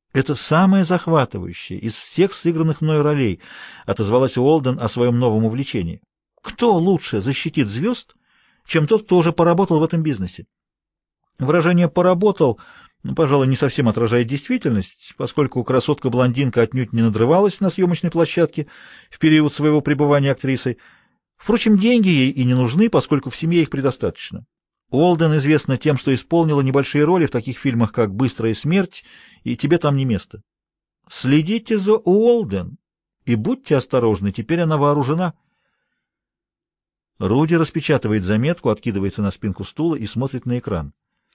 Это самое захватывающее из всех сыгранных мной ролей, отозвалась Уолден о своем новом увлечении. Кто лучше защитит звезд, чем тот, кто уже поработал в этом бизнесе? Выражение «поработал», пожалуй, не совсем отражает действительность, поскольку красотка-блондинка отнюдь не надрывалась на съемочной площадке в период своего пребывания актрисой. Впрочем, деньги ей и не нужны, поскольку в семье их предостаточно. Уолден известна тем, что исполнила небольшие роли в таких фильмах, как «Быстрая смерть» и «Тебе там не место». Следите за Уолден и будьте осторожны, теперь она вооружена. Руди распечатывает заметку, откидывается на спинку стула и смотрит на экран.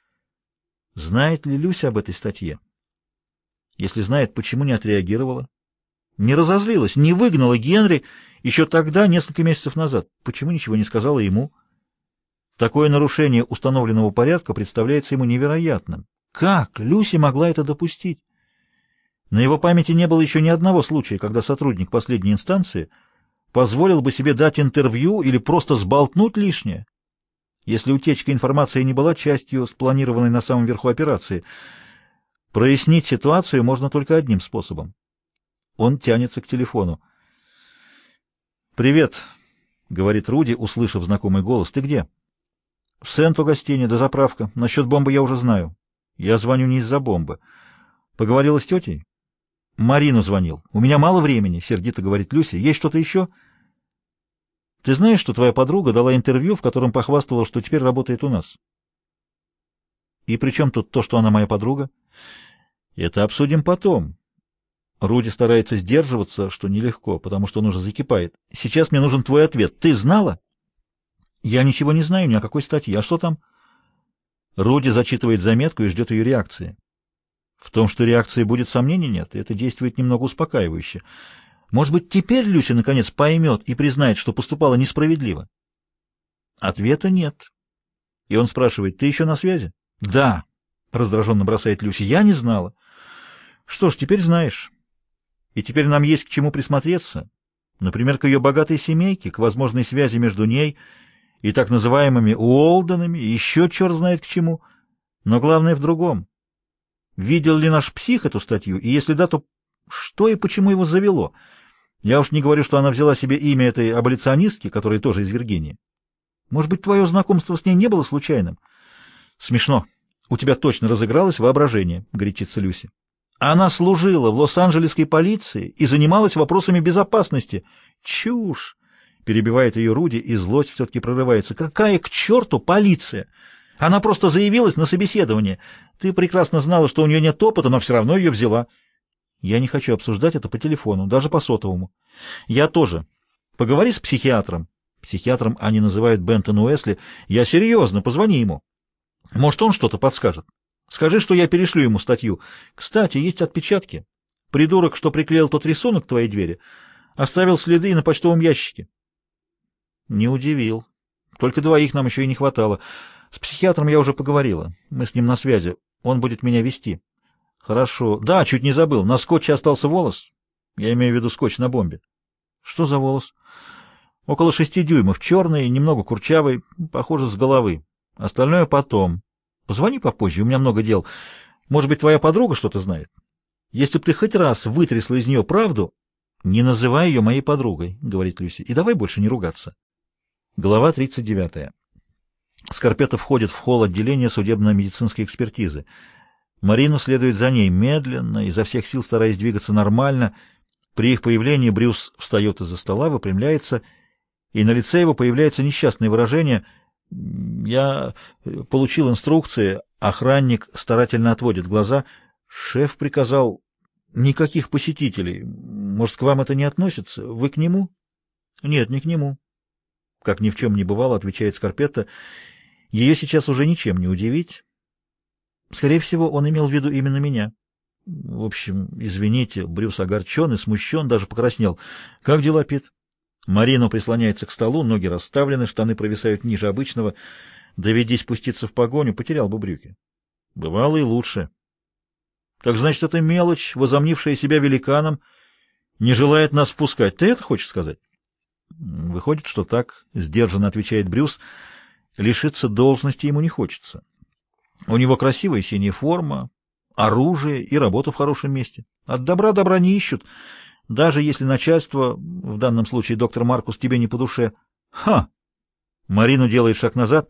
Знает ли Люся об этой статье? Если знает, почему не отреагировала? Не разозлилась, не выгнала Генри еще тогда, несколько месяцев назад. Почему ничего не сказала ему? Такое нарушение установленного порядка представляется ему невероятным. Как Люси могла это допустить? На его памяти не было еще ни одного случая, когда сотрудник последней инстанции позволил бы себе дать интервью или просто сболтнуть лишнее, если утечка информации не была частью спланированной на самом верху операции. Прояснить ситуацию можно только одним способом. Он тянется к телефону. «Привет», — говорит Руди, услышав знакомый голос. «Ты где?» «В Сент-Огастине, до заправка. Насчет бомбы я уже знаю. Я звоню не из-за бомбы. Поговорила с тетей?» «Марину звонил. У меня мало времени», — сердито говорит Люси. «Есть что-то еще?» «Ты знаешь, что твоя подруга дала интервью, в котором похвастала, что теперь работает у нас?» «И при чем тут то, что она моя подруга?» «Это обсудим потом». Руди старается сдерживаться, что нелегко, потому что он уже закипает. «Сейчас мне нужен твой ответ. Ты знала?» «Я ничего не знаю ни о какой статье. А что там?» Руди зачитывает заметку и ждет ее реакции. В том, что реакции будет, сомнений нет, и это действует немного успокаивающе. Может быть, теперь Люся наконец поймет и признает, что поступала несправедливо? Ответа нет. И он спрашивает: «Ты еще на связи?» «Да», — раздраженно бросает Люся, — «я не знала». «Что ж, теперь знаешь. И теперь нам есть к чему присмотреться. Например, к ее богатой семейке, к возможной связи между ней и так называемыми Уолденами, и еще черт знает к чему. Но главное в другом. Видел ли наш псих эту статью? И если да, то что и почему его завело? Я уж не говорю, что она взяла себе имя этой аболиционистки, которая тоже из Виргинии. Может быть, твое знакомство с ней не было случайным?» «Смешно. У тебя точно разыгралось воображение», — горячится Люси. «Она служила в Лос-Анджелесской полиции и занималась вопросами безопасности». «Чушь!» — перебивает ее Руди, и злость все-таки прорывается. «Какая к черту полиция? Она просто заявилась на собеседование. Ты прекрасно знала, что у нее нет опыта, но все равно ее взяла». «Я не хочу обсуждать это по телефону, даже по сотовому». «Я тоже. Поговори с психиатром». Психиатром они называют Бентона Уэсли. «Я серьезно, позвони ему. Может, он что-то подскажет. Скажи, что я перешлю ему статью. Кстати, есть отпечатки. Придурок, что приклеил тот рисунок к твоей двери, оставил следы и на почтовом ящике». Не удивил. Только двоих нам еще и не хватало. С психиатром я уже поговорила. Мы с ним на связи. Он будет меня вести. Хорошо. Да, чуть не забыл. На скотче остался волос. Я имею в виду скотч на бомбе. Что за волос? Около 6 дюймов. Черный, немного курчавый. Похоже, с головы. Остальное потом. Позвони попозже, у меня много дел. Может быть, твоя подруга что-то знает? Если бы ты хоть раз вытрясла из нее правду, не называй ее моей подругой, говорит Люси, и давай больше не ругаться. Глава 39. Скорпета входит в холл отделения судебно-медицинской экспертизы. Марину следует за ней медленно, изо всех сил стараясь двигаться нормально. При их появлении Брюс встает из-за стола, выпрямляется, и на лице его появляется несчастное выражение. «Я получил инструкции». Охранник старательно отводит глаза. «Шеф приказал никаких посетителей. Может, к вам это не относится? Вы к нему?» «Нет, не к нему». Как ни в чем не бывало, отвечает Скорпетта. Ее сейчас уже ничем не удивить. Скорее всего, он имел в виду именно меня. В общем, извините, Брюс огорчен и смущен, даже покраснел. «Как дела, Пит?» Марина прислоняется к столу, ноги расставлены, штаны провисают ниже обычного. Доведись спуститься в погоню, потерял бы брюки. Бывало и лучше. Так значит, эта мелочь, возомнившая себя великаном, не желает нас впускать. Ты это хочешь сказать? Выходит, что так, сдержанно отвечает Брюс. Лишиться должности ему не хочется. У него красивая синяя форма, оружие и работу в хорошем месте. От добра добра не ищут, даже если начальство, в данном случае доктор Маркус, тебе не по душе. Ха! Марину делает шаг назад.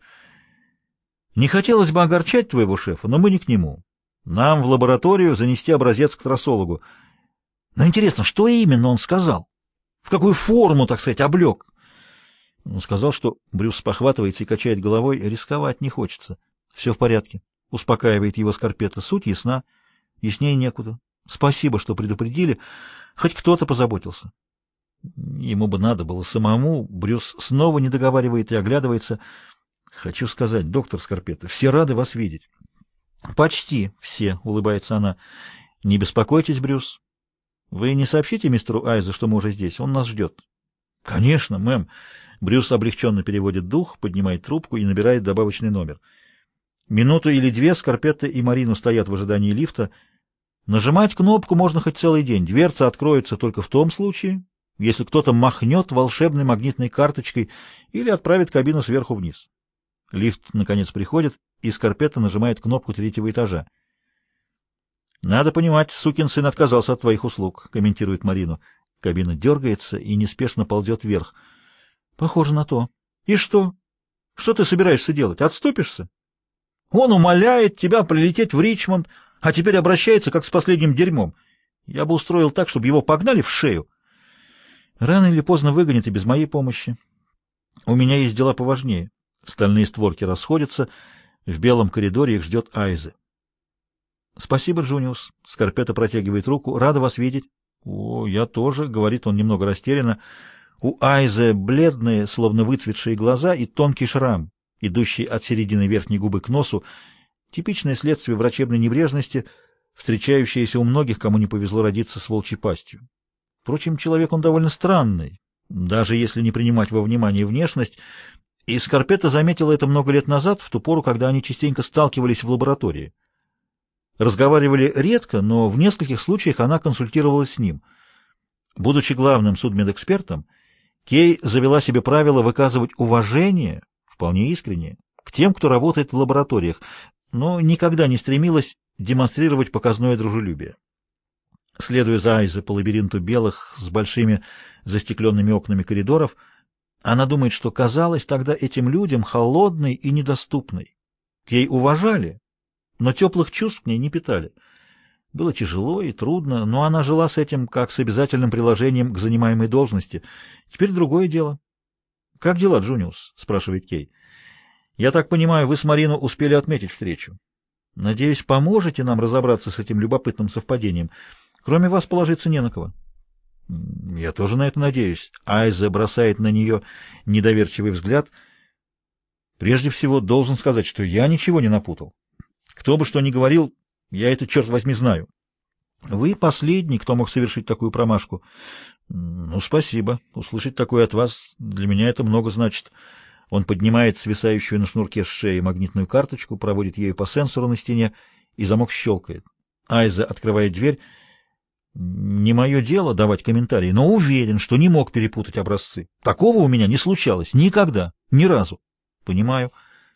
Не хотелось бы огорчать твоего шефа, но мы не к нему. Нам в лабораторию занести образец к трассологу. Но интересно, что именно он сказал? В какую форму, так сказать, облег? Он сказал, что Брюс спохватывается и качает головой. Рисковать не хочется. Все в порядке. Успокаивает его Скорпетто. Суть ясна. Яснее некуда. Спасибо, что предупредили. Хоть кто-то позаботился. Ему бы надо было самому. Брюс снова не договаривает и оглядывается. Хочу сказать, доктор Скорпетто, все рады вас видеть. Почти все, улыбается она. Не беспокойтесь, Брюс. Вы не сообщите мистеру Айзе, что мы уже здесь? Он нас ждет. Конечно, мэм. Брюс облегченно переводит дух, поднимает трубку и набирает добавочный номер. Минуту или две Скорпетто и Марину стоят в ожидании лифта. Нажимать кнопку можно хоть целый день. Дверцы откроются только в том случае, если кто-то махнет волшебной магнитной карточкой или отправит кабину сверху вниз. Лифт, наконец, приходит, и Скорпетто нажимает кнопку третьего этажа. «Надо понимать, сукин сын отказался от твоих услуг», — комментирует Марину. Кабина дергается и неспешно ползет вверх. «Похоже на то. И что? Что ты собираешься делать? Отступишься? Он умоляет тебя прилететь в Ричмонд, а теперь обращается, как с последним дерьмом. Я бы устроил так, чтобы его погнали в шею. Рано или поздно выгонят и без моей помощи. У меня есть дела поважнее». Стальные створки расходятся. В белом коридоре их ждет Айзе. «Спасибо, Джуниус». Скорпетто протягивает руку. «Рада вас видеть». «О, я тоже», — говорит он немного растерянно. У Айзе бледные, словно выцветшие глаза и тонкий шрам, идущий от середины верхней губы к носу. Типичное следствие врачебной небрежности, встречающееся у многих, кому не повезло родиться с волчьей пастью. Впрочем, человек он довольно странный, даже если не принимать во внимание внешность. И Скорпетто заметила это много лет назад, в ту пору, когда они частенько сталкивались в лаборатории. Разговаривали редко, но в нескольких случаях она консультировалась с ним. Будучи главным судмедэкспертом, Кей завела себе правило выказывать уважение, вполне искреннее, к тем, кто работает в лабораториях, но никогда не стремилась демонстрировать показное дружелюбие. Следуя за Айзе по лабиринту белых с большими застекленными окнами коридоров, она думает, что казалось тогда этим людям холодной и недоступной. Кей уважали, но теплых чувств к ней не питали. Было тяжело и трудно, но она жила с этим как с обязательным приложением к занимаемой должности. Теперь другое дело. — Как дела, Джуниус? — спрашивает Кей. — Я так понимаю, вы с Марино успели отметить встречу. Надеюсь, поможете нам разобраться с этим любопытным совпадением. Кроме вас положиться не на кого. — Я тоже на это надеюсь. Айзе бросает на нее недоверчивый взгляд. Прежде всего, должен сказать, что я ничего не напутал. Кто бы что ни говорил, я это, черт возьми, знаю. Вы последний, кто мог совершить такую промашку. Ну, спасибо. Услышать такое от вас, для меня это много значит. Он поднимает свисающую на шнурке с шеи магнитную карточку, проводит ею по сенсору на стене, и замок щелкает. Айза открывает дверь. Не мое дело давать комментарии, но уверен, что не мог перепутать образцы. Такого у меня не случалось. Никогда. Ни разу. Понимаю.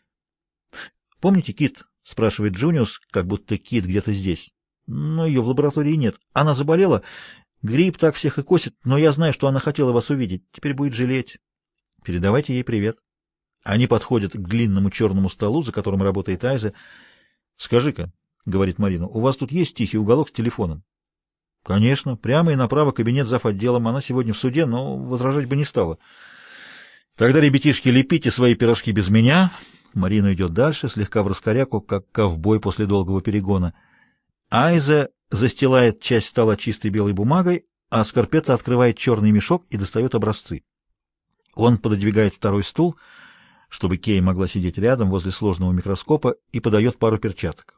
Помните Кит? Спрашивает Джуниус, как будто Кит где-то здесь. Но ее в лаборатории нет. Она заболела. Грипп так всех и косит, но я знаю, что она хотела вас увидеть. Теперь будет жалеть. Передавайте ей привет. Они подходят к длинному черному столу, за которым работает Айза. Скажи-ка, говорит Марина, у вас тут есть тихий уголок с телефоном? Конечно, прямо и направо кабинет зав. Отделом. Она сегодня в суде, но возражать бы не стала. Тогда, ребятишки, лепите свои пирожки без меня. Марина идет дальше, слегка в раскоряку, как ковбой после долгого перегона. Айза застилает часть стола чистой белой бумагой, а Скорпетто открывает черный мешок и достает образцы. Он пододвигает второй стул, чтобы Кей могла сидеть рядом возле сложного микроскопа, и подает пару перчаток.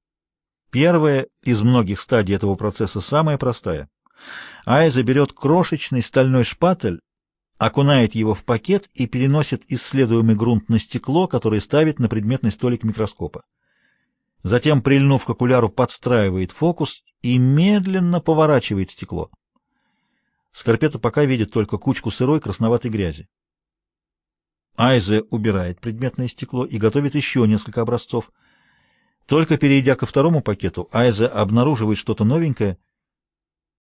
Первая из многих стадий этого процесса самая простая. Айза берет крошечный стальной шпатель, окунает его в пакет и переносит исследуемый грунт на стекло, которое ставит на предметный столик микроскопа. Затем, прильнув к окуляру, подстраивает фокус и медленно поворачивает стекло. Скорпетто пока видит только кучку сырой красноватой грязи. Айзе убирает предметное стекло и готовит еще несколько образцов. Только перейдя ко второму пакету, Айза обнаруживает что-то новенькое